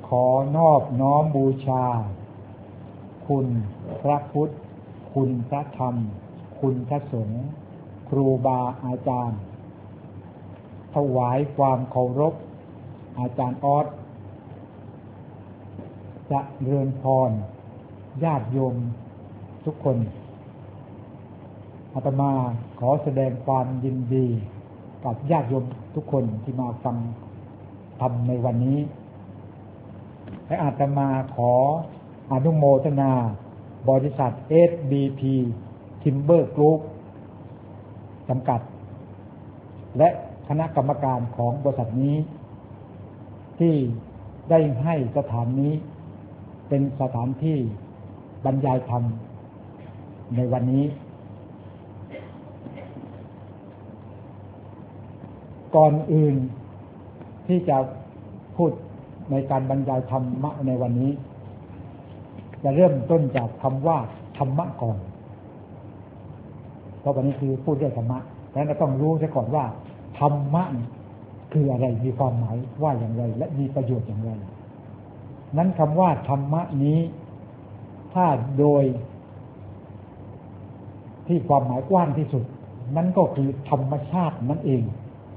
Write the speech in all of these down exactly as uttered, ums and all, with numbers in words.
ขอนอบน้อมบูชาคุณพระพุทธคุณพระธรรมคุณพระสงฆ์ครูบาอาจารย์ถวายความเคารพอาจารย์ออสจะเรือนพรญาติโยมทุกคนอาตมาขอแสดงความยินดีกับญาติโยมทุกคนที่มาฟังธรรมในวันนี้และอาตมาขออนุโมทนาบริษัท เอส บี พี Timber Group จำกัดและคณะกรรมการของบริษัทนี้ที่ได้ให้สถานนี้เป็นสถานที่บรรยายธรรมในวันนี้ก่อนอื่นที่จะพูดในการบรรยายธรรมะในวันนี้จะเริ่มต้นจากคำว่าธรรมะก่อนเพราะวันนี้คือพูดเรื่องธรรมะแล้วเราต้องรู้ซะก่อนว่าธรรมะคืออะไรมีความหมายว่าอย่างไรและมีประโยชน์อย่างไรนั้นคำว่าธรรมะนี้ถ้าโดยที่ความหมายกว้างที่สุดนั่นก็คือธรรมชาตินั่นเอง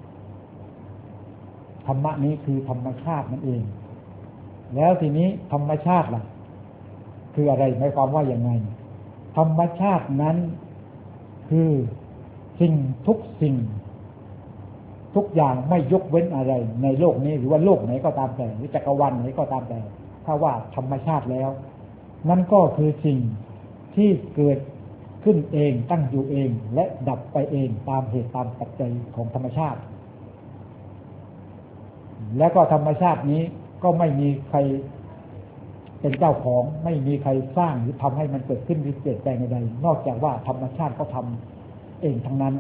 ธรรมะนี้คือธรรมชาตินั่นเองแล้วทีนี้ธรรมชาติล่ะคืออะไรหมายความว่าอย่างไงธรรมชาตินั้นคือสิ่งทุกสิ่งทุกอย่างไม่ยกเว้นอะไรในโลกนี้หรือว่าโลกไหนก็ตามแต่หรือจักรวาลไหนก็ตามแต่ถ้าว่าธรรมชาติแล้วนั่นก็คือสิ่งที่เกิดขึ้นเองตั้งอยู่เองและดับไปเองตามเหตุตามปัจจัยของธรรมชาติแล้วก็ธรรมชาตินี้ก็ไม่มีใครเป็นเจ้าของไม่มีใครสร้างหรือทำให้มันเกิดขึ้นหรือเปลี่ยนแปลงใดๆนอกจากว่าธรรมชาติก็ทำเองทั้งนั้น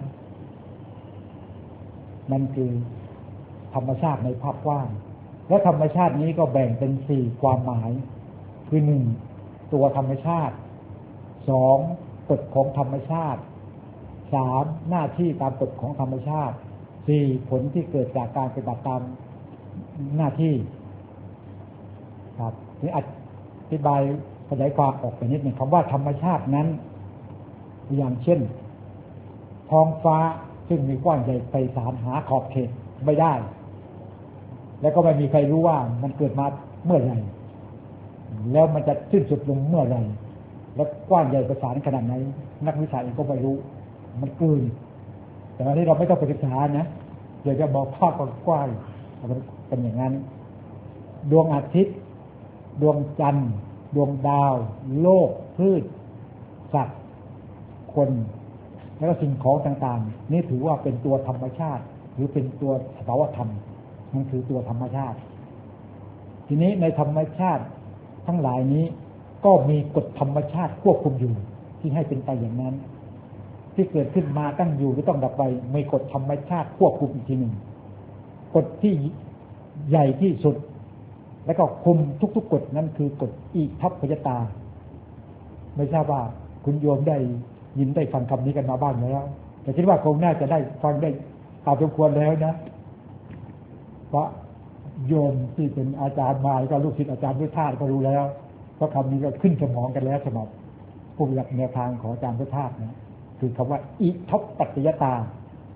นั่นคือธรรมชาติในภาพกว้างและธรรมชาตินี้ก็แบ่งเป็นสี่ความหมายคือหนึ่งตัวธรรมชาติสองกฎของธรรมชาติสามหน้าที่ตามกฎของธรรมชาติสี่ผลที่เกิดจากการปฏิบัติตามหน้าที่ครับนี่อธิบายขยายความออกไปนิดหนึ่งคำว่าธรรมชาตินั้นอย่างเช่นท้องฟ้าซึ่งมีกว้างใหญ่ไพศาลหาขอบเขตไม่ได้แล้วก็ไม่มีใครรู้ว่ามันเกิดมาเมื่อไหร่แล้วมันจะสิ้นสุดลงเมื่อไหร่และกว้างใหญ่ไพศาลขนาดไหนนักวิชาเองก็ไม่รู้มันเกินแต่อันนี้เราไม่ต้องไปศึกษานะเดี๋ยวจะบอกภาพกว้างมันเป็นอย่างนั้นดวงอาทิตย์ดวงจันทร์ดวงดาวโลกพืชสัตว์คนแล้วก็สิ่งของต่างๆนี่ถือว่าเป็นตัวธรรมชาติหรือเป็นตัวสภาวธรรมนั่นคือตัวธรรมชาติทีนี้ในธรรมชาติทั้งหลายนี้ก็มีกฎธรรมชาติควบคุมอยู่ที่ให้เป็นไปอย่างนั้นที่เกิดขึ้นมาตั้งอยู่หรือต้องดับไปมีกฎธรรมชาติควบคุมอีกทีหนึ่งกฎที่ใหญ่ที่สุดแล้วก็คุมทุกๆกฎนั้นคือกฎอิทัปปัจจตาไม่ทราบว่าคุณโยมได้ยินได้ฟังคำนี้กันมาบ้างแล้วแต่คิดว่าคงน่าจะได้ฟังได้ตามสมควรแล้วนะเพราะโยมที่เป็นอาจารย์มาก็ลูกศิษย์อาจารย์พุทธาก็รู้แล้วเพราะคำนี้ก็ขึ้นสมองกันแล้วสำหรับผู้หลักแนวทางของอาจารย์พุทธานะคือคำว่าอิทัปปัจจตา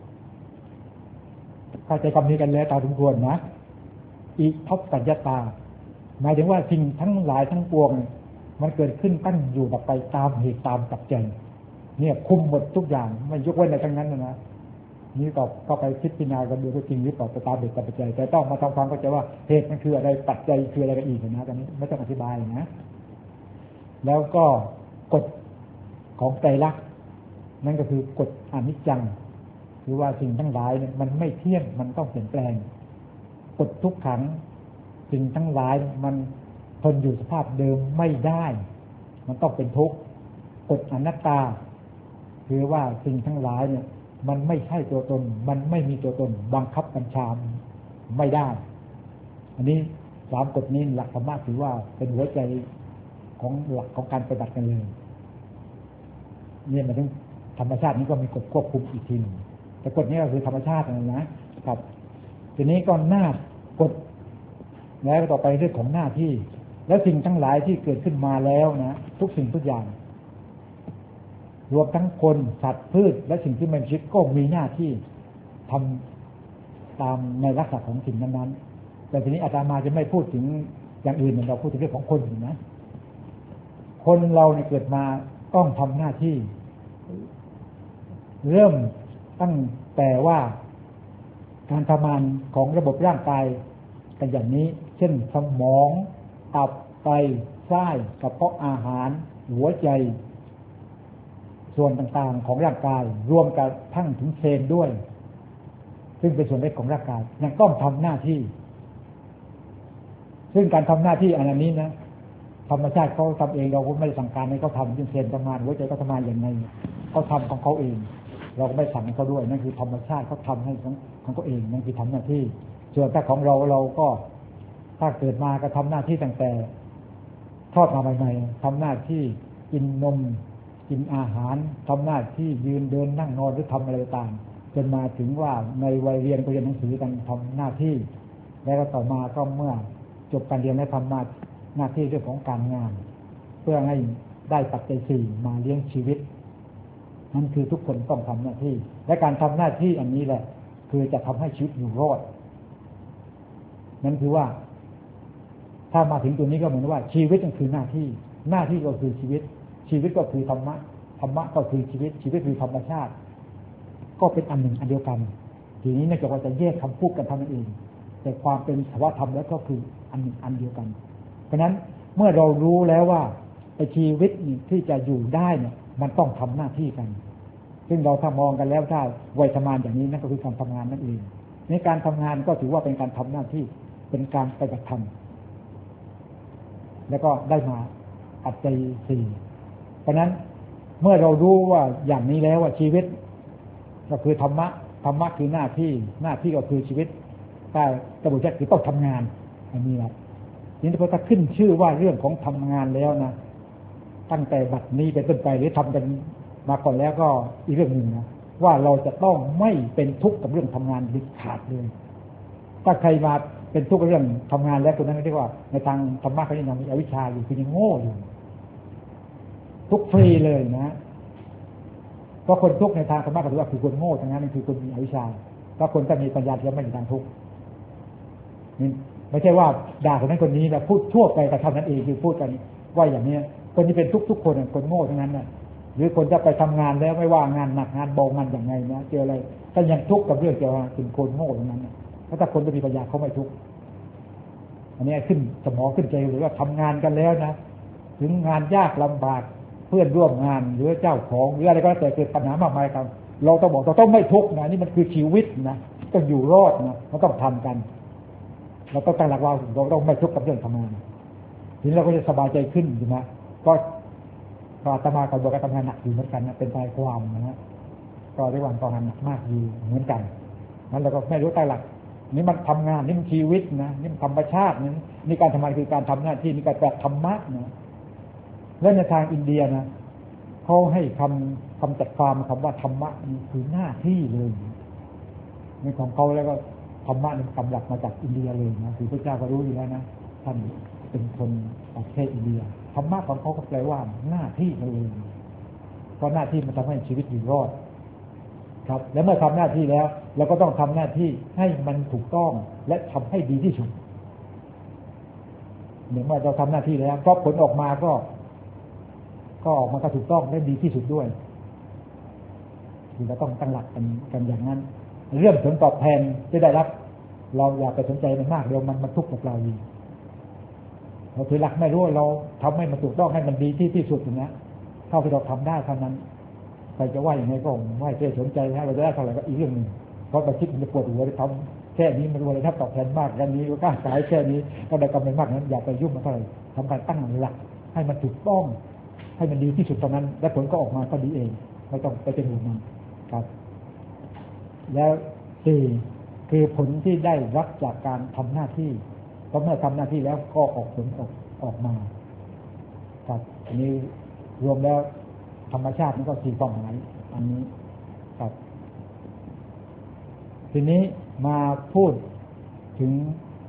เข้าใจคำนี้กันแล้วตามสมควรนะอิทัปปัจจตาหมายถึงว่าสิ่งทั้งหลายทั้งปวงมันเกิดขึ้นตั้งอยู่ดับไปตามเหตุตามปัจจัยเนี่ยคุมหมดทุกอย่างไม่ยกเว้นอะไรทั้งนั้นนะนี่ก็ก็ไปพิจารณากันดูว่าจริงหรือเปล่าตามเหตุตามปัจจัยแต่ต้องมาทำความเข้าใจว่าเหตุมันคืออะไรปัจจัยคืออะไรกันอีกนะตอนนี้ไม่ต้องอธิบายนะแล้วก็กฎของไตรลักษณ์นั่นก็คือกฎอนิจจังหรือว่าสิ่งทั้งหลายเนี่ยมันไม่เที่ยงมันต้องเปลี่ยนแปลงกฎทุกขังสิ่งทั้งหลายมันทนอยู่สภาพเดิมไม่ได้มันต้องเป็นทุกข์กฎอนัตตาคือว่าสิ่งทั้งหลายเนี่ยมันไม่ใช่ตัวตนมันไม่มีตัวตนบังคับบัญชาไม่ได้อันนี้สามกฎนี้หลักธรรมะถือว่าเป็นหัวใจของหลักของการปฏิบัติกันเลยเนี่ยมันถึงธรรมชาตินี้ก็มีกฎควบคุมอีกทีนึงแต่กฎนี้ก็คือธรรมชาตินั่นนะครับทีนี้ก็หน้ากฎแล้วต่อไปเรื่องของหน้าที่แล้วสิ่งทั้งหลายที่เกิดขึ้นมาแล้วนะทุกสิ่งทุกอย่างรวมทั้งคนสัตว์พืชและสิ่งที่ไม่มีชีวิตก็มีหน้าที่ทำตามในลักษณะของสิ่งนั้นๆแต่ทีนี้อาตมาจะไม่พูดถึงอย่างอื่นเราพูดถึงเรื่องของคนนะคนเราเนี่ยเกิดมาต้องทำหน้าที่เริ่มตั้งแต่ว่าการทำงานของระบบร่างกายกันอย่างนี้เช่นสมองตับไตไส้กระเพาะอาหารหัวใจส่วนต่างๆของร่างกายรวมกับทั้งถึงเซลล์ด้วยซึ่งเป็นส่วนเล็กของร่างกายยังต้องทำหน้าที่ซึ่งการทำหน้าที่อันนี้นะธรรมชาติเขาทำเองเราก็ไม่ได้สั่งการให้เขาทำเช่นเซลล์ทำงานหัวใจก็ทำงานอย่างไรเขาทำของเขาเองเราก็ไม่สั่งให้เขาด้วยนั่นคือธรรมชาติเขาทำให้ของของเขาเองนั่นคือทำหน้าที่ส่วนถ้าของเราเราก็ถ้าเกิดมาก็ทำหน้าที่ตั้งแต่ทอดมาใหม่ๆทำหน้าที่กินนมกินอาหารทำหน้าที่ยืนเดินนั่งนอนหรือทำอะไรต่างจนมาถึงว่าในวัยเรียนก็เรียนหนังสือกันทำหน้าที่แล้วก็ต่อมาก็เมื่อจบการเรียนแล้วทำหน้าหน้าที่เรื่องของการงานเพื่อให้ได้ปัจจัยสี่มาเลี้ยงชีวิตนั่นคือทุกคนต้องทำหน้าที่และการทำหน้าที่อันนี้แหละคือจะทำให้ชีวิตอยู่รอดนั่นคือว่าถ้ามาถึงตัวนี้ก็เหมือนว่าชีวิตก็คือหน้าที่หน้าที่ก็คือชีวิตชีวิตก็คือธรรมะธรรมะก็คือชีวิตชีวิตคือธรรมชาติก็เป็นอันหนึ่งอันเดียวกันทีนี้นอกจากว่าจะแยกคำพูดกันเท่านั้นเองแต่ความเป็นภาวะธรรมแล้วก็คืออันหนึ่งอันเดียวกันเพราะนั้นเมื่อเรารู้แล้วว่าไอ้ชีวิตที่จะอยู่ได้เนี่ยมันต้องทำหน้าที่กันซึ่งเราถ้ามองกันแล้วถ้าวัยทำงานอย่างนี้นั่นก็คือการทำงานนั่นเองในการทำงานก็ถือว่าเป็นการทำหน้าที่เป็นการปฏิบัติธรรมแล้วก็ได้มาปัจจัยสี่เพราะนั้นเมื่อเรารู้ว่าอย่างนี้แล้วว่าชีวิตก็คือธรรมะธรรมะคือหน้าที่หน้าที่ก็คือชีวิตแต่กระบวนการคือต้องทำงานอันนี้แหละนี่พอถ้าขึ้นชื่อว่าเรื่องของทำงานแล้วนะตั้งแต่บัดนี้เป็นต้นไปหรือทำกันมาก่อนแล้วก็อีกเรื่องหนึ่งนะว่าเราจะต้องไม่เป็นทุกข์กับเรื่องทำงานเด็ดขาดเลยถ้าใครมาเป็นทุกข์กับเรื่องทำงานแล้วคนนั้นเรียกว่าในทางธรรมะเขายังมีอวิชชาอยู่คือยังโง่อยู่ทุกฟรีเลยนะเพราะคนทุกข์ในทางธรรมะก็ถือว่าคือคนโง่ทั้งนั้นนั่นคือคนมีอวิชชาถ้าคนที่มีปัญญาจะไม่มีทางทุกข์นี่ไม่ใช่ว่าด่าคนนั้นคนนี้แล้วพูดทั่วไปแต่เท่านั้นเองคือพูดกันว่าอย่างนี้คนที่เป็นทุกทุกคนคนโง่ทั้งนั้นนะหรือคนจะไปทำงานแล้วไม่ว่างานหนักงานเบางานอย่างไงนะเจออะไรก็ยังทุกข์กับเรื่องเกี่ยวกับเป็นคนโง่ทั้งนั้นนะถ้าคนที่มีปัญญาเขาไม่ทุกข์อันนี้ขึ้นสมองขึ้นใจหรือว่าทำงานกันแล้วนะถึงงานยากลำบากเพื่อนร่วมงานหรือเจ้าของหรืออะไรก็แล้วแต่เกิดปัญหามากมายครับเราต้องบอกเราต้องไม่ทุกข์นะนี่มันคือชีวิตนะต้องอยู่รอดนะเราต้องทำกันเราต้องตั้งหลักว่าเราต้องไม่ทุกข์กับเรื่องทำงานทีนี้เราก็จะสบายใจขึ้นใช่ไหมก็ก็อาตมากับบอกการทำงานหนักอยู่เหมือนกันนะเป็นใจความนะฮะก็เรียกว่าทำงานหนักมากอยู่เหมือนกันนั้นเราก็ไม่รู้ตั้งหลักนี่มันทำงานนี่มันชีวิตนะนี่มันธรรมชาตินี่นี่การทำงานคือการทำหน้าที่นี่การแบบธรรมะนะและในทางอินเดียนะเขาให้คำคำจัดความคำว่าธรรมะนี่คือหน้าที่เลยในของเขาแล้วก็ธรรมะนี่กำลังมาจากอินเดียเลยนะคือพระเจ้าก็รู้อยู่แล้วนะท่านเป็นคนประเทศอินเดียธรรมะของเขาก็แปลว่าหน้าที่นั่นเองเพราะหน้าที่มันทำให้ชีวิตอยู่รอดครับแล้วเมื่อทำหน้าที่แล้วเราก็ต้องทำหน้าที่ให้มันถูกต้องและทำให้ดีที่สุดเหมือนว่าเราทำหน้าที่แล้วก็ผลออกมาก็ก็มันก็ถูกต้องและดีที่สุดด้วยคือเราต้องตั้งหลักกันกันอย่างนั้นเรื่องผลตอบแทนที่ได้รับเราอย่าไปสนใจมันมากเดี๋ยวมันมันทุกข์กับเราอีกเราถือหลักไม่รู้เราทำให้มันถูกต้องให้มันดีที่ที่สุดอย่างนี้เท่าที่เราทำได้เท่านั้นใครจะว่าอย่างไรก็ไม่เคยสนใจนะเราจะได้เท่าไหร่ก็อีกเรื่องหนึ่งเพราะไปคิดมันจะปวดหัวไปทำแค่นี้มันรวยถ้าตอบแทนมากแค่นี้ก็กล้าขายแค่นี้ก็ได้กำไรมากนั้นอย่าไปยุ่งมันเท่าไหร่ทำการตั้งหลักให้มันถูกต้องให้มันดีที่สุดตอนนั้นและผลก็ออกมาก็ดีเองไม่ต้องไปเป็นห่วงมันครับแล้วสี่คือผลที่ได้รับจากการทำหน้าที่เพราะเมื่อทำหน้าที่แล้วก็ออกผลออกออกมาครับอันนี้รวมแล้วธรรมชาติมันก็สี่ความหมายอันนี้ครับทีนี้มาพูดถึง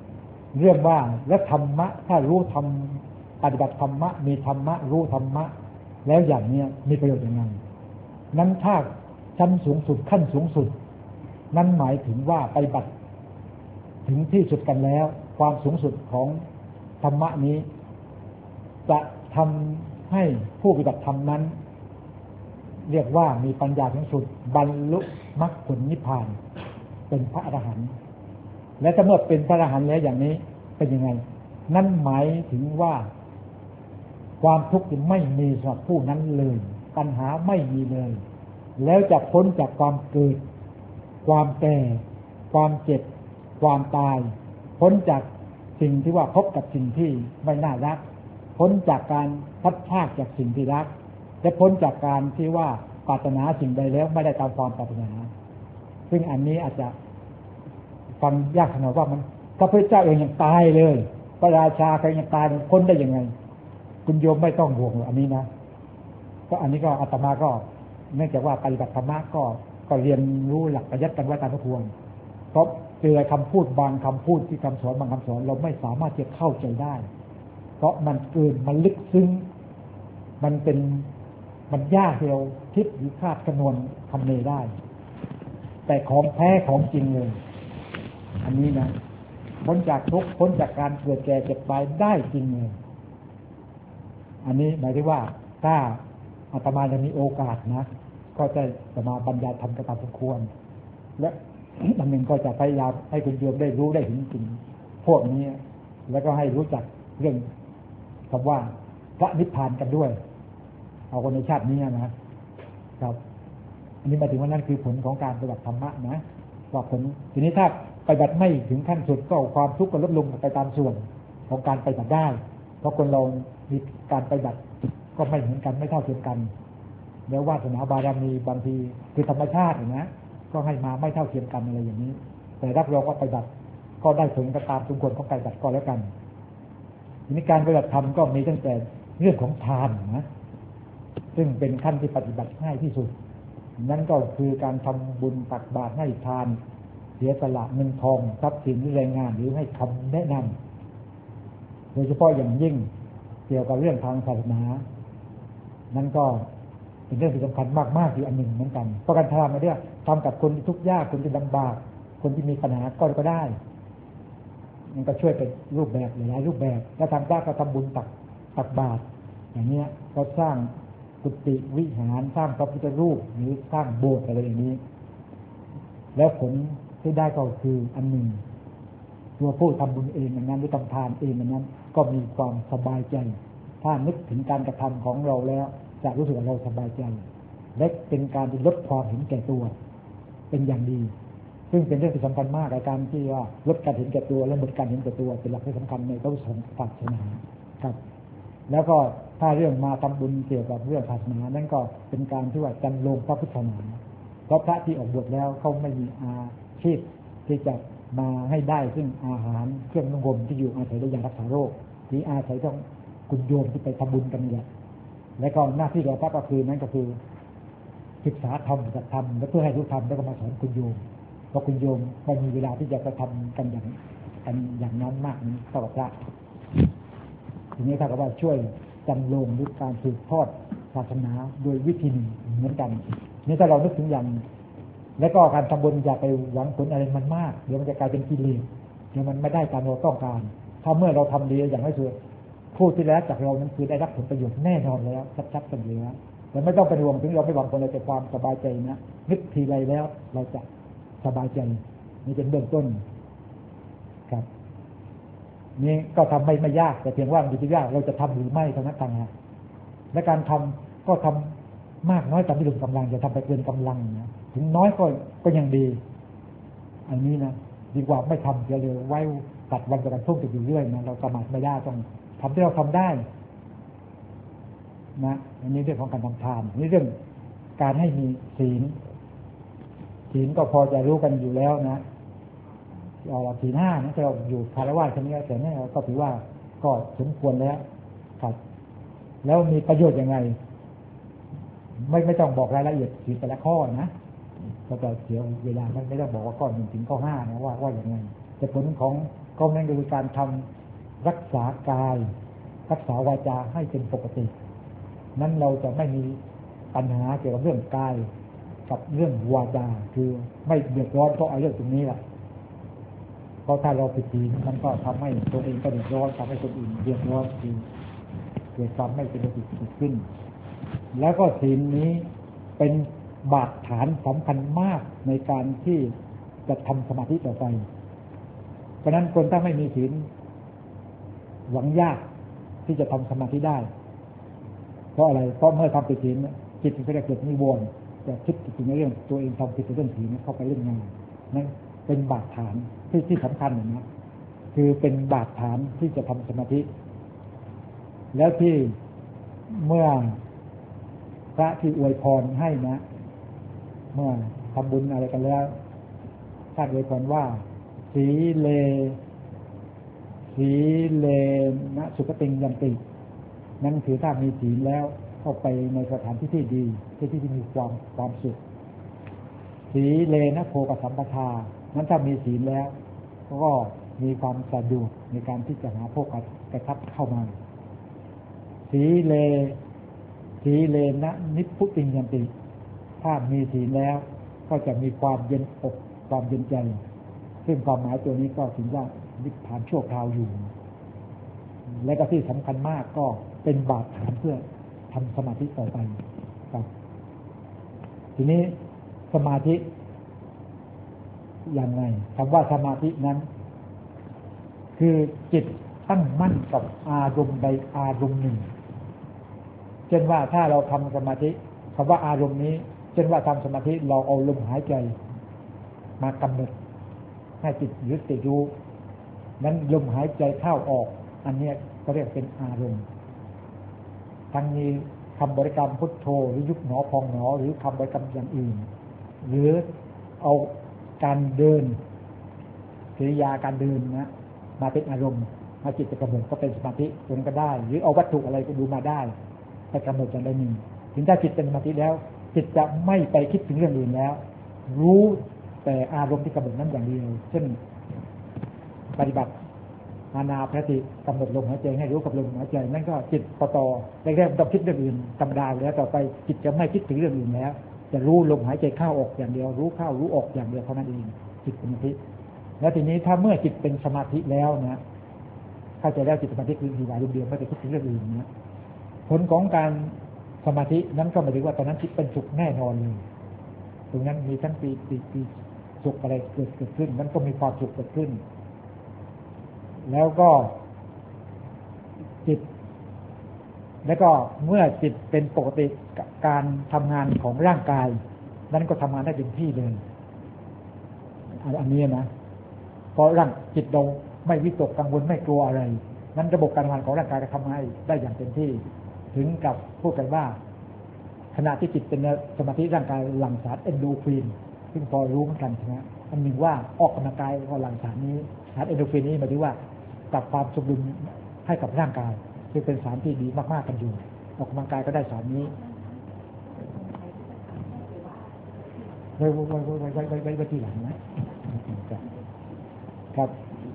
เรื่องว่าและธรรมะถ้ารู้ธรรมปฏิบัติธรรมะมีธรรมะรู้ธรรมะแล้วอย่างนี้มีประโยชน์ยังไงนั้นถ้าชั้นสูงสุดขั้นสูงสุดนั้นหมายถึงว่าปฏิบัติถึงที่สุดกันแล้วความสูงสุดของธรรมะนี้จะทำให้ผู้ปฏิบัติธรรมนั้นเรียกว่ามีปัญญาสูงสุดบรรลุมรรคผลนิพพานเป็นพระอรหันต์และถ้าเมื่อเป็นพระอรหันต์แล้วอย่างนี้เป็นยังไงนั่นหมายถึงว่าความทุกข์ไม่มีสำหรับผู้นั้นเลยปัญหาไม่มีเลยแล้วจะพ้นจากความเกิดความแก่ความเจ็บความตายพ้นจากสิ่งที่ว่าพบกับสิ่งที่ไม่น่ารักพ้นจากการพัดพรากจากสิ่งที่รักและพ้นจากการที่ว่าปรารถนาสิ่งใดแล้วไม่ได้ตามความปรารถนาซึ่งอันนี้อาจจะฟังยากขนาดว่ามันพระพุทธเจ้าเองยังตายเลยพระราชาใครยังตายมันพ้นได้ยังไงคุณโยมไม่ต้องห่วงอันนี้นะก็อันนี้ก็อาตมาก็เนื่องจากว่าปฏิบัติธรรมะก็ก็เรียนรู้หลักปริยัติกันไว้ตามควรเพราะเจอคำพูดบางคำพูดที่คำสอนบางคำสอนเราไม่สามารถจะเข้าใจได้เพราะมันเกินมันลึกซึ้งมันเป็นมันยากที่เราคิดหรือคาดคะนวณคำเนได้แต่ของแท้ของจริงเลยอันนี้นะพ้นจากทุกข์พ้นจากการเกิดแก่เจ็บตายได้จริงเลยอันนี้หมายถึงว่าถ้าอาตมาจะมีโอกาสนะก็จะจะมาบรรยายธรรมกระตามสมควรและอันหนึ่งก็จะพยายามให้คุณโยมได้รู้ได้เห็นจริงพวกนี้แล้วก็ให้รู้จักเรื่องคำว่าพระนิพพานกันด้วยเอาคนในชาตินี้นะครับอันนี้หมายถึงว่านั่นคือผลของการปฏิบัติธรรมะนะว่าผลทีนี้ถ้าปฏิบัติไม่ถึงขั้นสุดก็ความทุกข์ก็ลดลงไปตามส่วนของการปฏิบัติได้เพราะคนเรามีการปฏิบัติก็ไม่เหมือนกันไม่เท่าเทียมกันแล้ววาสนาบารมีบางทีคือธรรมชาตินะก็ให้มาไม่เท่าเทียมกันอะไรอย่างนี้แต่รับรองว่าปฏิบัติก็ได้ผลก็ตามสมควรของการปฏิบัติก็แล้วกันทีนี้การปฏิบัติธรรมก็มีตั้งแต่เรื่องของทานนะซึ่งเป็นขั้นที่ปฏิบัติง่ายที่สุดนั่นก็คือการทำบุญตักบาตรให้ทานเสียสละเงินทองทรัพย์สินแรงงานหรือให้คำแนะนำโดยเฉพาะอย่างยิ่งเกี่ยวกับเรื่องทางศาสนานั่นก็เป็นเรื่องที่สำคัญมากๆอยู่อันหนึ่งเหมือนกันเพราะการทำมาเนี่ยทำกับคนที่ทุกข์ยากคนที่ลำบากคนที่มีปัญหาก็ก็ได้มันก็ช่วยเป็นรูปแบบหลายรูปแบบแล้วทางด้านก็ทำบุญตักตักบาตรอย่างเนี้ยก็สร้างกุฏิวิหารสร้างพระพุทธรูปหรือสร้างโบสถ์อะไรอย่างนี้แล้วผลที่ได้ก็คืออันหนึ่งตัวผู้ทำบุญเองอย่างนั้นหรือทำทานเองอย่างนั้นก็มีความสบายใจถ้านึกถึงการกระทำของเราแล้วจะรู้สึกว่าเราสบายใจและเป็นการลดความเห็นแก่ตัวเป็นอย่างดีซึ่งเป็นเรื่องที่สำคัญมากในการที่ว่าลดการเห็นแก่ตัวและลดการเห็นแก่ตัวเป็นหลักที่สำคัญในพระพุทธศาสนาครับแล้วก็ถ้าเรื่องมาทำบุญเกี่ยวกับเรื่องศาสนานั่นก็เป็นการที่ว่าจันลงพระพุทธศาสนาเพราะพระที่ออกบวชแล้วเขาไม่มีอาชีพที่จะมาให้ได้ซึ่งอาหารเครื่องนุ่งห่มที่อยู่อาศัยได้อย่างรักษาโรคที่อาศัยต้องคุณโยมที่ไปทำบุญกันนี่แหละและก็หน้าที่ของพระก็คือนั่นก็คือศึกษาธรรมจัดธรรมและเพื่อให้รู้ธรรมแล้วก็มาสอนคุณโยมเพราะคุณโยมไม่มีเวลาที่จะไปทำกันอย่างกันอย่างนั้นมากนี้เท่ากับพระทีนี้ถ้ากับว่าช่วยจำลองหรือการสืบทอดศาสนาโดยวิธีหนึ่งเหมือนกันนี่ถ้าเรานึกถึงอย่างแล้วก็การทำบุญอย่าไปหวังผลอะไรมันมากเดี๋ยวมันจะกลายเป็นกิเลสเดี๋ยวมันไม่ได้ตามเราต้องการถ้าเมื่อเราทำดีอย่างไม่สุดผู้ที่ได้รับจากเรานั้นคือได้รับผลประโยชน์แน่นอนแล้วชัดๆกันอยู่แล้วแต่ไม่ต้องเป็นห่วงถึงเราไม่หวังผลอะไรแต่ความสบายใจนะนึกทีไรแล้วเราจะสบายใจนี่เป็นเบื้องต้นครับนี่ก็ทำไม่ไม่ยากแต่เพียงว่ามันจะยากเราจะทำหรือไม่เท่านั้นต่างหากและการทำก็ทำมากน้อยตามที่เรากำลังจะทำไปเกินกำลังนะถึงน้อยก็ก็ยังดีอันนี้นะดีกว่าไม่ทำเสียเลยไว้ตัดวันประกันพรุ่งไปอยู่เรื่อยนะเราประมาทไม่ได้ต้องทำที่เราทำได้นะอันนี้เรื่องของการทำทานนี่เรื่องการให้มีศีลศีลก็พอจะรู้กันอยู่แล้วนะเราศีลห้านะเราอยู่คารวะแค่นี้แต่นี่ก็ถือว่าก็สมควรแล้วครับแล้วมีประโยชน์ยังไงไม่ไม่ต้องบอกรายละเอียดศีลแต่ละข้อนะก็จะเสียเวลาไม่ต้องบอกว่าข้อหนึ่งถึงข้อห้านะว่าว่าอย่างไรแต่ผลของก็นั่นคือการทำรักษากายรักษาวาจาให้เป็นปกตินั้นเราจะไม่มีปัญหาเกี่ยวกับเรื่องกายกับเรื่องวาจาคือไม่เดือดร้อนเพราะเรื่องตรงนี้แหละเพราะถ้าเราผิดศีลมันก็ทำให้ตัวเองก็เดือดร้อนทำให้คนอื่นเดือดร้อนคือเกิดความไม่เป็นระเบียบเกิดขึ้นแล้วก็ศีลนี้เป็นบาดฐานสำคัญมากในการที่จะทำสมาธิต่อไปเพราะนั้นคนถ้าไม่มีศีลหวังยากที่จะทำสมาธิได้เพราะอะไรเพราะเมื่อทำผิดศีลจิตมันก็จะเกิดนิวรณ์จะคิดถึงในเรื่องตัวเองทำผิดเรื่องศีลเข้าไปเล่นงานนั่นเป็นบาดฐานที่ที่สำคัญนะคือเป็นบาดฐานที่จะทำสมาธิแล้วที่เมื่อพระที่อวยพรให้นะเมื่อทำบุญอะไรกันแล้วท่านอวยพรว่าสีเลสีเลนะสุขติงยันตินั่นคือถ้ามีศีลแล้วเข้าไปในสถานที่ที่ดีที่ที่มีความความสุขสีเลนะโภคสัมปทานั้นถ้ามีศีลแล้วก็มีความสะดวกในการที่จะหาโภคกระทรัพย์เข้ามาสีเลสีเลนะนิพพุติยันติถ้ามีศีลแล้วก็จะมีความเย็นอกความเย็นใจซึ่งความหมายตัวนี้ก็ถึงว่านิพพานชั่วคราวอยู่และก็ที่สำคัญมากก็เป็นบาดฐานเพื่อทำสมาธิต่อไปครับทีนี้สมาธิอย่างไรคำว่าสมาธินั้นคือจิตตั้งมั่นกับอารมณ์ใดอารมณ์หนึ่งเช่นว่าถ้าเราทำสมาธิคำว่าอารมณ์นี้เช่นว่าทำสมาธิเราเอาลมหายใจมากำหนดให้จิตยึดติดรู้นั้นลมหายใจเข้าออกอันนี้ก็เรียกเป็นอารมณ์ทั้งนี้คำบริกรรมพุทโธหรือยุบหนอพองหนอหรือคำบริกรรมอย่างอื่นหรือเอาการเดินกิริยาการเดินนะมาเป็นอารมณ์มาจิตจะกำหนดก็เป็นสมาธิตัวนั้นก็ได้หรือเอาวัตถุอะไรก็ดูมาได้ไปกำหนดอย่างใดหนึ่งถึงถ้าจิตเป็นสมาธิแล้วจิตจะไม่ไปคิดถึงเรื่องอื่นแล้วรู้แต่อารมณ์ที่กำหนดนั้นอย่างเดียวเช่นปฏิบัติอานาปานสติกำหนดลมหายใจให้รู้กับลมหายใจนั่นก็จิตพอต่อแรกๆต้องคิดเรื่องอื่นธรรมดาแล้วต่อไปจิตจะไม่คิดถึงเรื่องอื่นแล้วจะรู้ลมหายใจเข้าออกอย่างเดียวรู้เข้ารู้ออกอย่างเดียวเท่านั้นเองจิตเป็นสมาธิแล้วทีนี้ถ้าเมื่อจิตเป็นสมาธิแล้วนะเข้าใจแล้วจิตสมาธิคือมีหลายรูปเดียวไม่ได้คิดถึงเรื่องอื่นนะผลของการสมาธินั้นก็หมายถึงว่าตอนนั้นจิตเป็นสุขแน่นอนเลยตรงนั้นมีทั้งปีปีปีสุขอะไรเกิดเกิดขึ้นนั้นก็มีความสุขเกิดขึ้นแล้วก็จิตแล้วก็เมื่อจิตเป็นปกติการทำงานของร่างกายนั้นก็ทำงานได้เต็มที่เลยอันนี้นะเพราะร่างจิตเราไม่วิตกกังวลไม่กลัวอะไรนั้นระบบการทำงานของร่างกายจะทำงานได้อย่างเต็มที่ถึงกับพูดกันว่าขณะที่จิตเป็นสมาธิร่างกายหลั่งสารเอนโดรฟินซึ่งพอรู้เหมือนกันนะอันหนึ่งว่าออกกำลังกายก็หลั่งสารนี้สารเอนโดรฟินนี้หมายถึงว่าปรับความสมดุลให้กับร่างกายซึ่งเป็นสารที่ดีมากๆกันอยู่ออกกำลังกายก็ได้สารนี้ไว้ไว้ไว้ไว้ไว้ไว้ไว้ไว้ที่หลังนะครับ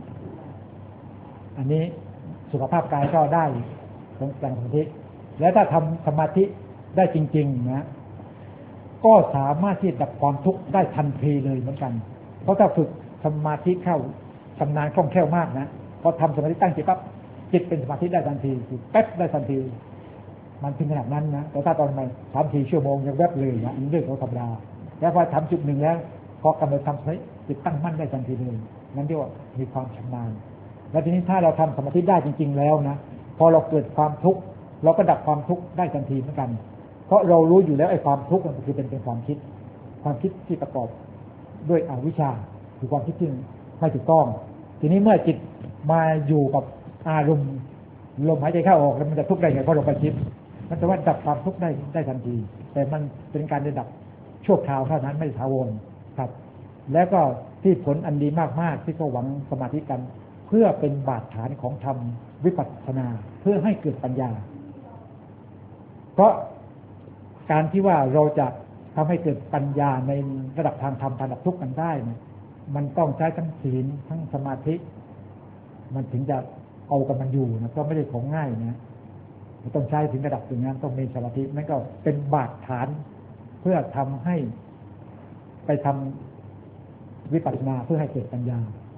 อันนี้สุขภาพกายก็ได้ของการสมาธิแล้วถ้าทำสมาธิได้จริงๆนะก็สามารถที่จะดับความทุกข์ได้ทันทีเลยเหมือนกันเพราะถ้าฝึกสมาธิเข้าชำนาญคล่องแคล่วมากนะพอทำสมาธิตั้งจิตปั๊บจิตเป็นสมาธิได้ทันทีแป๊บได้ทันทีมันถึงขนาดนั้นนะแต่ถ้าตอนมันสามสี่ชั่วโมงยังแวบเลยนะเรื่องของธรรมดาแล้วพอทำจุดหนึ่งแล้วพอกำลังทำสมาธิจิตตั้งมั่นได้ทันทีเลยนั่นเรียกว่ามีความชำนาญแล้วทีนี้ถ้าเราทำสมาธิได้จริงๆแล้วนะพอเราเกิดความทุกข์เราก็ดับความทุกข์ได้ทันทีเหมือนกันเพราะเรารู้อยู่แล้วไอ้ความทุกข์มันคือเป็นเป็นความคิดความคิดที่ประกอบด้วยอวิชชาคือความคิดที่ไม่ถูกต้องทีนี้เมื่อจิตมาอยู่กับอารมณ์ลมหายใจเข้าออกแล้วมันจะทุกข์ได้ไงเพราะเราไปคิดมันจะว่าดับความทุกข์ได้ได้ทันทีแต่มันเป็นการดับชั่วคราวเท่านั้นไม่ถาวรครับแล้วก็ที่ผลอันดีมากๆที่เขาหวังสมาธิกันเพื่อเป็นบาดฐานของธรรมวิปัสสนาเพื่อให้เกิดปัญญาเพราะการที่ว่าเราจะทำให้เกิดปัญญาในระดับทางธรรมการดับทุกข์กันได้เนี่ยมันต้องใช้ทั้งศีลทั้งสมาธิมันถึงจะเอากับมันอยู่นะก็ไม่ได้ของง่ายนะต้องใช้ถึงระดับอย่างนั้นต้องมีสมาธินั่นก็เป็นบาดฐานเพื่อทำให้ไปทำวิปัสสนาเพื่อให้เกิดปัญญา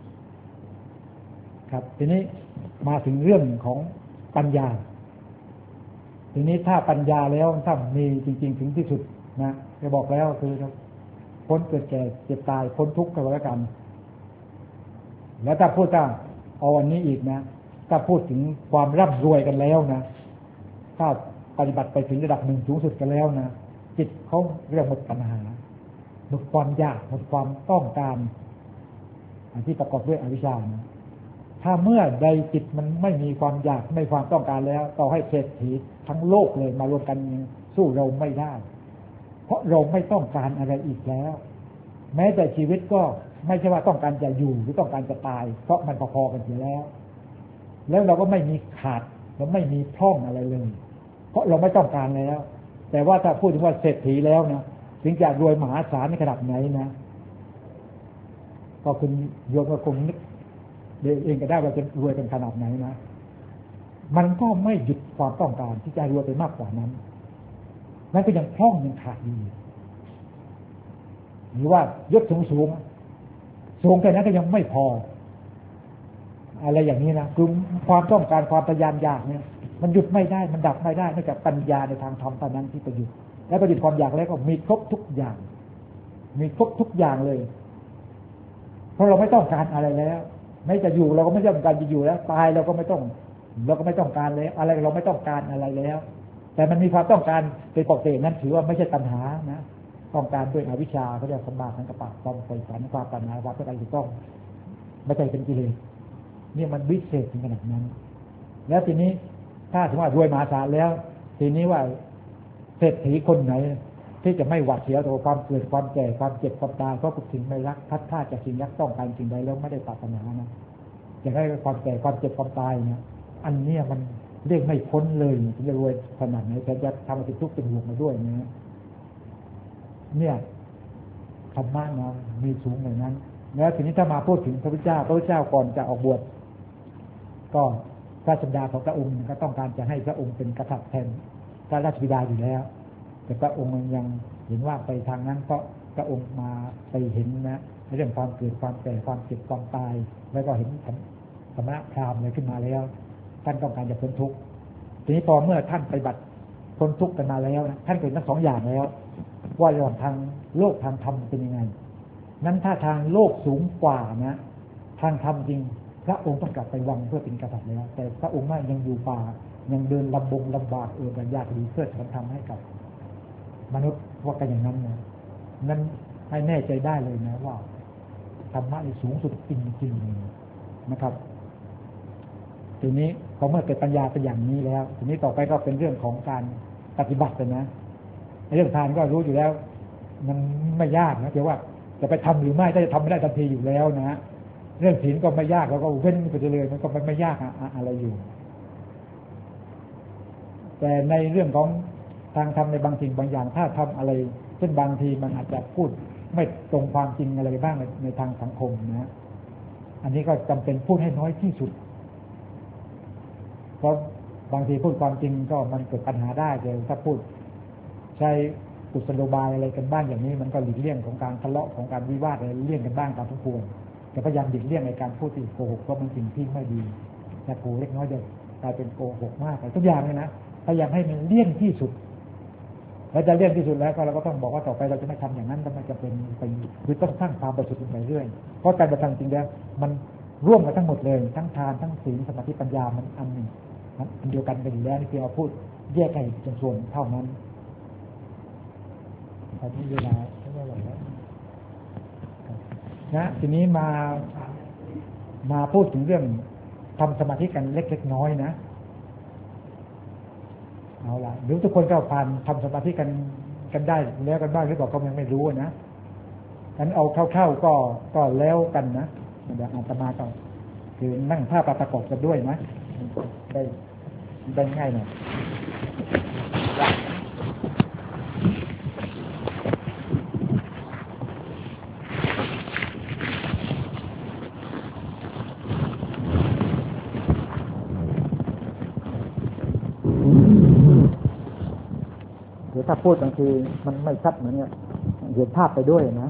ครับทีนี้มาถึงเรื่องของปัญญาทีนี้ถ้าปัญญาแล้วถ้ามีจริงๆถึงที่สุดนะจะบอกแล้วคือพ้นเกิดแก่เจ็บตายพ้นทุกข์กันแล้วกันแล้วถ้าพูดถ้าเอาวันนี้อีกนะถ้าพูดถึงความร่ำรวยกันแล้วนะถ้าปฏิบัติไปถึงระดับหนึ่งสูงสุดกันแล้วนะจิตเขาเรียกหมดปัญหาหมดความอยากหมดความต้องการที่ประกอบด้วยอวิชชานะถ้าเมื่อใดจิตมันไม่มีความอยากไม่มีความต้องการแล้วต่อให้เศรษฐีทั้งโลกเลยมารวมกันสู้เราไม่ได้เพราะเราไม่ต้องการอะไรอีกแล้วแม้แต่ชีวิตก็ไม่ใช่ว่าต้องการจะอยู่หรือต้องการจะตายเพราะมันพอๆกันอยู่แล้วแล้วเราก็ไม่มีขาดเราไม่มีพร่องอะไรเลยเพราะเราไม่ต้องการแล้วแต่ว่าถ้าพูดถึงว่าเศรษฐีแล้วนะถึงจะรวยมหาศาลในขนาดไหนนะก็คุณโยมก็คงนึกเองก็ได้ว่าจะรวยเป็นขนาดไหนนะมันก็ไม่หยุดความต้องการที่จะรวยไปมากกว่านั้นนั่นก็ยังพร่องยังขาดอยู่หรือว่ายศสูงสูงสูงแค่นั้นก็ยังไม่พออะไรอย่างนี้นะคือความต้องการความทะยานอยากเนี่ยมันหยุดไม่ได้มันดับไม่ได้นอกจากปัญญาในทางธรรมตอนนั้นที่ประยุทธ์และประดิษฐ์ความอยากแล้วก็มีครบทุกอย่างมีครบทุกอย่างเลยเพราะเราไม่ต้องการอะไรแล้วไม่จะอยู่เราก็ไม่ต้องการจะอยู่แล้วตายเราก็ไม่ต้องเราก็ไม่ต้องการเลยอะไรเราไม่ต้องการอะไรแล้วแต่มันมีความต้องการเป็นปกตินั้นถือว่าไม่ใช่ตัณหานะต้องการด้วยอวิชชาเขาเรียกสมบัติทั้งกระปะความใฝ่ฝันความตัณหาความต้องการถูกต้องไม่ใช่เป็นกิเลสนี่มันวิเศษถึงขนาดนั้นแล้วทีนี้ถ้าถึงว่ารวยมหาศาลแล้วทีนี้ว่าเศรษฐีคนไหนที่จะไม่หวาดเสียวต่อความเกิดความแก่ความเจ็บความตายเพราะทุกสิ่งไม่รักทัดท่าจากสิ่งรักต้องการสิ่งใดแล้วไม่ได้ปรารถนานะอย่างไรความแก่ความเจ็บความตายเนี่ยอันเนี้ยมันเรียกไม่พ้นเลยถึงจะรวยขนาดไหนแต่จะทำให้ทุกข์เป็นห่วงมาด้วยนะเนี่ยธรรมะนะมีสูงอย่างนั้นแล้วทีนี้ถ้ามาพูดถึงพระพุทธเจ้าพระพุทธเจ้าก่อนจะออกบวชก็พระสัญญาของพระองค์ก็ต้องการจะให้พระองค์เป็นกษัตริย์แทนพระราชบิดาอยู่แล้วแต่พระองค์ยังเห็นว่าไปทางนั้นเพราะพระองค์มาไปเห็นนะเรื่องความเกิดความแก่ความเจ็บความตายแล้วก็เห็นธรรมะพราหมณ์อะไรขึ้นมาแล้วท่านต้องการจะพ้นทุกข์ทีนี้พอเมื่อท่านปฏิบัติพ้นทุกข์กันมาแล้วนะท่านเห็นทั้งสองอย่างแล้วว่าระหว่างทางโลกทางธรรมเป็นยังไงนั้นถ้าทางโลกสูงกว่านะทางธรรมจริงพระองค์ต้องกลับไปวังเพื่อเป็นกษัตริย์แล้วแต่พระองค์นั้นยังอยู่ป่ายังเดินลำบงลำบากเออกันยากดีเพื่อทำให้กับมนุษย์ว่ากันอย่างนั้นนะนั้นให้แน่ใจได้เลยนะว่าธรรมะในสูงสุดจริงๆนะครับทีนี้พอเมื่อเกิดปัญญาเป็นอย่างนี้แล้วทีนี้ต่อไปก็เป็นเรื่องของการปฏิบัตินะเรื่องทานก็รู้อยู่แล้วมันไม่ยากนะแต่ว่าจะไปทำหรือไม่ถ้าจะทำไม่ได้ทันทีอยู่แล้วนะเรื่องศีลก็ไม่ยากแล้วก็เว้นไปเลยมันก็ไม่ยากอะไรอยู่แต่ในเรื่องของทางธรรมในบางสิ่งบางอย่างถ้าทำอะไรเช่นบางทีมันอาจจะพูดไม่ตรงความจริงอะไรบ้างในในทางสังคมนะอันนี้ก็จำเป็นพูดให้น้อยที่สุดเพราะบางทีพูดความจริงก็มันเกิดปัญหาได้แต่ถ้าพูดใช้กุศโลบายอะไรกันบ้างอย่างนี้มันก็หลีกเลี่ยงของการทะเลาะของการวิวาทอะไรเลี่ยงกันบ้างตามทุกควรแต่พยายามหลีกเลี่ยงในการพูดที่โกหกเพราะมันสิ่งที่ไม่ดีแต่โกเล็กน้อยเดียวกลายเป็นโกหกมากไปทุกอย่างเลยนะพยายามให้มันเลี่ยงที่สุดแล้วจะเลี่ยงที่สุดแล้วก็เราก็ต้องบอกว่าต่อไปเราจะไม่ทำอย่างนั้นแล้วมันจะเป็นไปคือต้องสร้างความบริสุทธิ์ไปเรื่อยเพราะการกระทำจริงแล้วมันร่วมกันทั้งหมดเลยทั้งทานทั้งศีลสมาธิปัญญามันอันหนึ่งอันเดียวกันไปอยู่แล้วนี่คือเอาพูดแยกให้เป็นส่วนเท่านั้นตอนนี้เวลาไม่ได้หรอกแล้วนะทีนี้มามาพูดถึงเรื่องทำสมาธิกันเล็กๆน้อยนะเอาล่ะหรือทุกคนก็ผ่านทำสมาธิกันกันได้แล้วกันบ้างหรือเปล่าก็ยังไม่รู้นะงั้นเอาเข้าๆก็ก็แล้วกันนะเดี๋ยวอาตมาก็คือนั่งท่าประกอบกันด้วยนะได้ได้ง่ายหน่อยถ้าพูดบางทีมันไม่ชัดเหมือนเนี่ยเห็นภาพไปด้วยนะ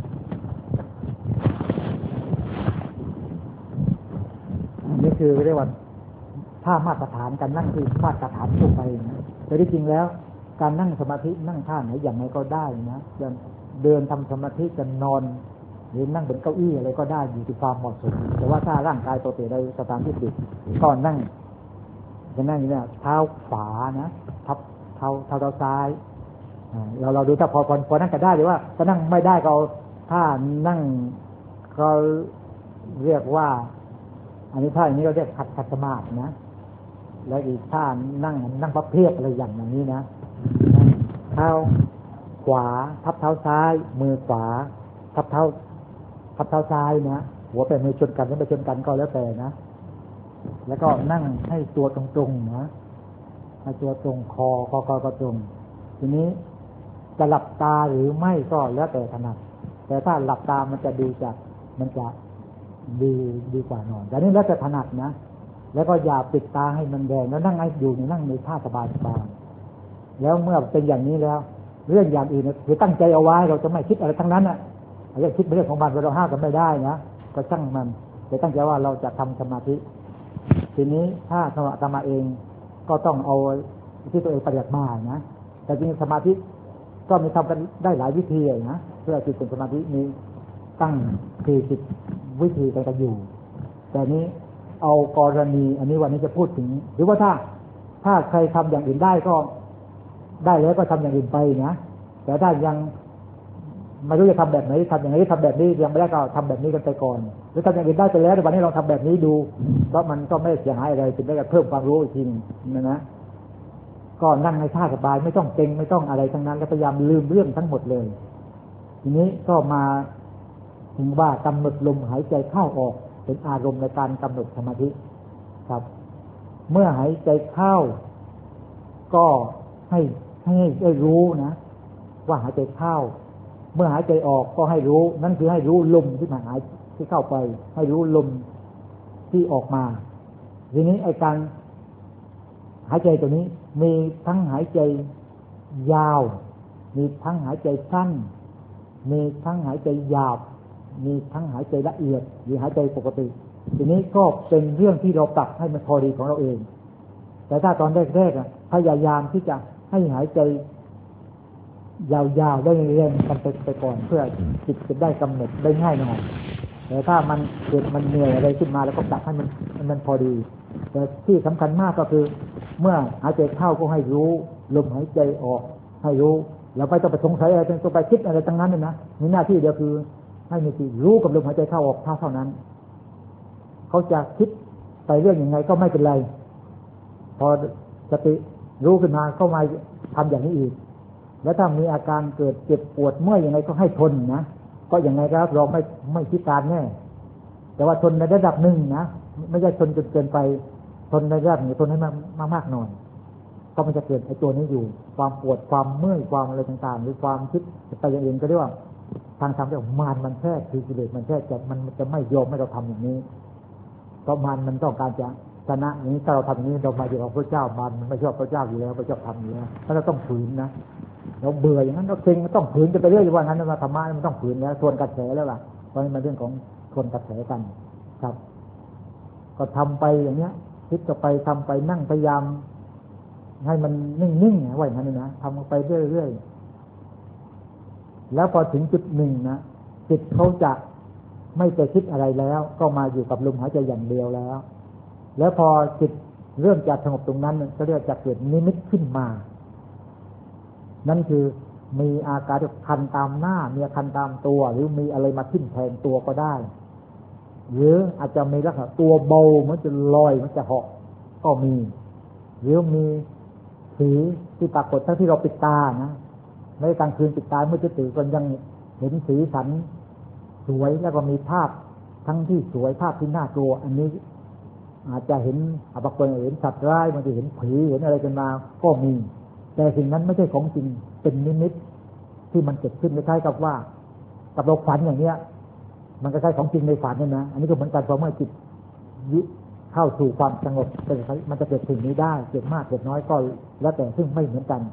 นี่คือเรียกว่าท่ามาตรฐานการนั่งที่มาตรฐานทั่วไปนะแต่ที่จริงแล้วการนั่งสมาธินั่งท่าไหนอย่างไรก็ได้นะจะเดินทำสมาธิจะนอนหรือนั่งบนเก้าอี้อะไรก็ได้อยู่ที่ความเหมาะสมแต่ว่าถ้าร่างกายปกติในสถานที่ปิดก็นั่งจะนั่งอย่างนี้เท้าขวานะทับเท้าเท้าเท้าซ้ายเราเราดูถ้าพอพอพอนั่งก็ได้หรือว่าถ้านั่งไม่ได้ก็ถ้านั่งก็เรียกว่าอันนี้ท่าอย่างนี้เราเรียกขัดขัดสมาธินะแล้วอีกท่านั่งนั่งพับเพียบอะไรอย่างอย่างนี้นะเท้าขวาทับเท้าซ้ายมือขวาทับเท้าทับเท้าซ้ายนะหัวไปมือชนกันหรือไม่ชนกันก็แล้วแต่นะแล้วก็นั่งให้ตัวตรงๆนะให้ตัวตรงคอคอคอก็ตรงทีนี้จะหลับตาหรือไม่ก็แล้วแต่ถนัดแต่ถ้าหลับตามันจะดูจากมันจะดีดีกว่านอนแต่นี้แล้วแต่ถนัดนะแล้วก็อย่าปิดตาให้มันแดงแล้วนั่งให้อยู่ในนั่งในท่าสบายสบายแล้วเมื่อเป็นอย่างนี้แล้วเรื่องอย่างอื่นคือตั้งใจเอาไว้เราจะไม่คิดอะไรทั้งนั้นอ่ะเรื่องคิดเป็นเรื่องของมันเราห้ามกันไม่ได้นะก็ช่างมันแต่ตั้งใจว่าเราจะทำสมาธิทีนี้ถ้าสมาธิมาเองก็ต้องเอาที่ตัวเองปฏิบัติมานะแต่จริงสมาธิก็มีทำกันได้หลายวิธีนะเพื่อจิตเป็นสมาธิมีตั้งสี่สิบวิธีกันอยู่แต่นี้เอากรณีอันนี้วันนี้จะพูดถึงหรือว่าถ้าถ้าใครทำอย่างอื่นได้ก็ได้แล้วก็ทำอย่างอื่นไปนะแต่ถ้ายังไม่รู้จะทำแบบไหนทำอย่างนี้ทำแบบนี้ยังไม่ได้ก็ทำแบบนี้กันไปก่อนหรือทำอย่างอื่นได้ไปแล้วแต่วันนี้เราทำแบบนี้ดูเพราะมันก็ไม่เสียหายอะไรถึงได้เพิ่มความรู้อีกทีนึงนะนะก็นั่งในท่าสบายไม่ต้องเกร็งไม่ต้องอะไรทั้งนั้นแล้วพยายามลืมเรื่องทั้งหมดเลยทีนี้ก็มาถึงว่ากำหนดลมหายใจเข้าออกเป็นอารมณ์ในการกำหนดสมาธิครับเมื่อหายใจเข้าก็ให้ให้ได้รู้นะว่าหายใจเข้าเมื่อหายใจออกก็ให้รู้นั่นคือให้รู้ลมที่หายที่เข้าไปให้รู้ลมที่ออกมาทีนี้ไอ้การหายใจตัวนี้มีทั้งหายใจยาวมีทั้งหายใจสั้นมีทั้งหายใจหยาบมีทั้งหายใจละเอียดหรือหายใจปกติทีนี้ก็เป็นเรื่องที่เราปรับให้มันพอดีของเราเองแต่ถ้าตอนแรกๆพยายามที่จะให้หายใจยาวๆได้เรื่อยๆกันไปก่อนเพื่อจิตจะได้กำหนดได้ง่ายหน่อยแต่ถ้ามันเกิดมันเหนื่อยอะไรขึ้นมาแล้วก็ปรับให้มันมันพอดีแต่ที่สำคัญมากก็คือเมื่อหายใจเข้าก็ให้รู้ลมหายใจออกให้รู้เราไม่ต้องไปสงสัยอะไรต้องไปคิดอะไรทั้งนั้นเลยนะมีหน้าที่เดียวคือให้มีสติรู้กับลมหายใจเข้าออกเท่าเท่านั้นเขาจะคิดไปเรื่องยังไงก็ไม่เป็นไรพอสติรู้ขึ้นมาก็มาทำอย่างนี้อีกแล้วถ้ามีอาการเกิดเจ็บปวดเมื่อยยังไงก็ให้ทนนะก็ยังไงครับเราไม่ไม่พิการแน่แต่ว่าทนในระดับหนึ่งนะไม่ใช่ทนจนเกินไปทนในระดับหนึ่งทนให้มากมากหน่อยก็มันจะเกิดไอ้ตัวนี้อยู่ความปวดความเมื่อยความอะไรต่างๆหรือความคิดไปอย่างอื่นก็เรียกว่าทางธรรมเรียกว่ามารมันแทรกคือกิเลสมันแทรกจะมันจะไม่ยอมให้เราทำอย่างนี้เพราะมารมันต้องการจะชนะอย่างนี้ถ้าเราทำอย่างนี้เรามาอยู่กับพระเจ้ามารมันไม่ชอบพระเจ้าอยู่แล้วพระเจ้าทำอยู่แล้วถ้าเราต้องฝืนนะเราเบื่ออย่างนั้นเราเซ็งมันต้องฝืนจะไปเรื่อยว่างั้นมาธรรมะมันต้องฝืนแล้วทวนกระแสแล้วล่ะเพราะมันเรื่องของทวนกระแสกันครับก็ทำไปอย่างเนี้ยคิดก็ไปทำไปนั่งพยายามให้มันนิ่งๆไว้อย่างนั้นนะทำไปเรื่อยๆแล้วพอถึงจุดหนึ่งนะจิตเขาจะไม่ไปคิดอะไรแล้วก็มาอยู่กับลมหายใจอย่างเดียวแล้วแล้วพอจิตเริ่มจะสงบตรงนั้นก็เรียกจะเกิดนิมิตขึ้นมานั่นคือมีอาการคันตามหน้ามีคันตามตัวหรือมีอะไรมาทิ่มแทงตัวก็ได้หรืออาจจะมีลักษณะตัวเบามันจะลอยมันจะเหาะก็มีหรือมีสีที่ปรากฏทั้งที่เราปิดตานะในกลางคืนปิดตาเมื่อจะตื่นก็ยังเห็นสีสันสวยแล้วก็มีภาพทั้งที่สวยภาพที่น่ากลัวอันนี้อาจจะเห็นบางคนเห็นสัตว์ร้ายบางทีเห็นผีเห็นอะไรกันมาก็มีแต่สิ่งนั้นไม่ใช่ของจริงเป็นนิมิตที่มันเกิดขึ้นคล้ายๆกับว่ากับเราฝันอย่างเนี้ยมันก็ใช่ของจริงในฝันนี่นะอันนี้ก็เหมือนกันพอเมื่อจิตเข้าสู่ความสงบมันจะเกิดสิ่งนี้ได้เกิดมากเกิดน้อยก็แล้วแต่ซึ่งไม่เหมือนกันแต่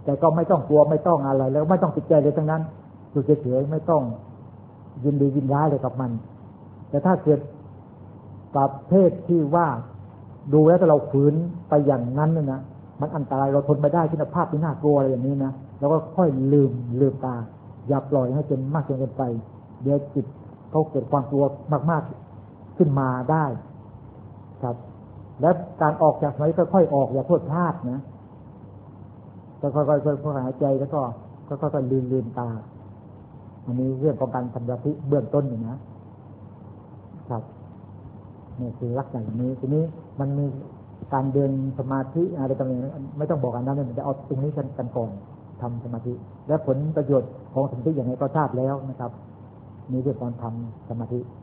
แต่ก็ไม่ต้องกลัวไม่ต้องอะไรแล้วไม่ต้องติดใจเลยทั้งนั้นอยู่เฉยๆไม่ต้องยินดียินร้ายเลยกับมันแต่ถ้าเกิดประเภทที่ว่าดูแล้วถ้าเราฝืนไปอย่างนั้นเนี่ยนะมันอันตรายเราทนไม่ได้ที่ภาพที่น่ากลัวอะไรอย่างนี้นะเราก็ค่อยลืมลืมตาอย่าปล่อยให้จนมากจนเกินไปเดี๋ยวจิตเขาเกิดความกลัวมากๆขึ้นมาได้ครับและการออกจากไหนก็ค่อยออกอย่าพลดพลาดนะค่อยๆค่อยๆหายใจแล้วก็ค่อยๆลืมลืมตาอันนี้เรื่องของการทำสมาธิเบื้องต้นอยู่นะครับนี่คือลักษณะอย่างนี้ทีนี้มันมีการเดินสมาธิอะไรต่างๆไม่ต้องบอกอันนั้นเลยมันจะเอาตรงนี้กันกันก่อนทำสมาธิและผลประโยชน์ของสมาธิอย่างไรก็ทราบแล้วนะครับมีเรื่องการทำสมาธิ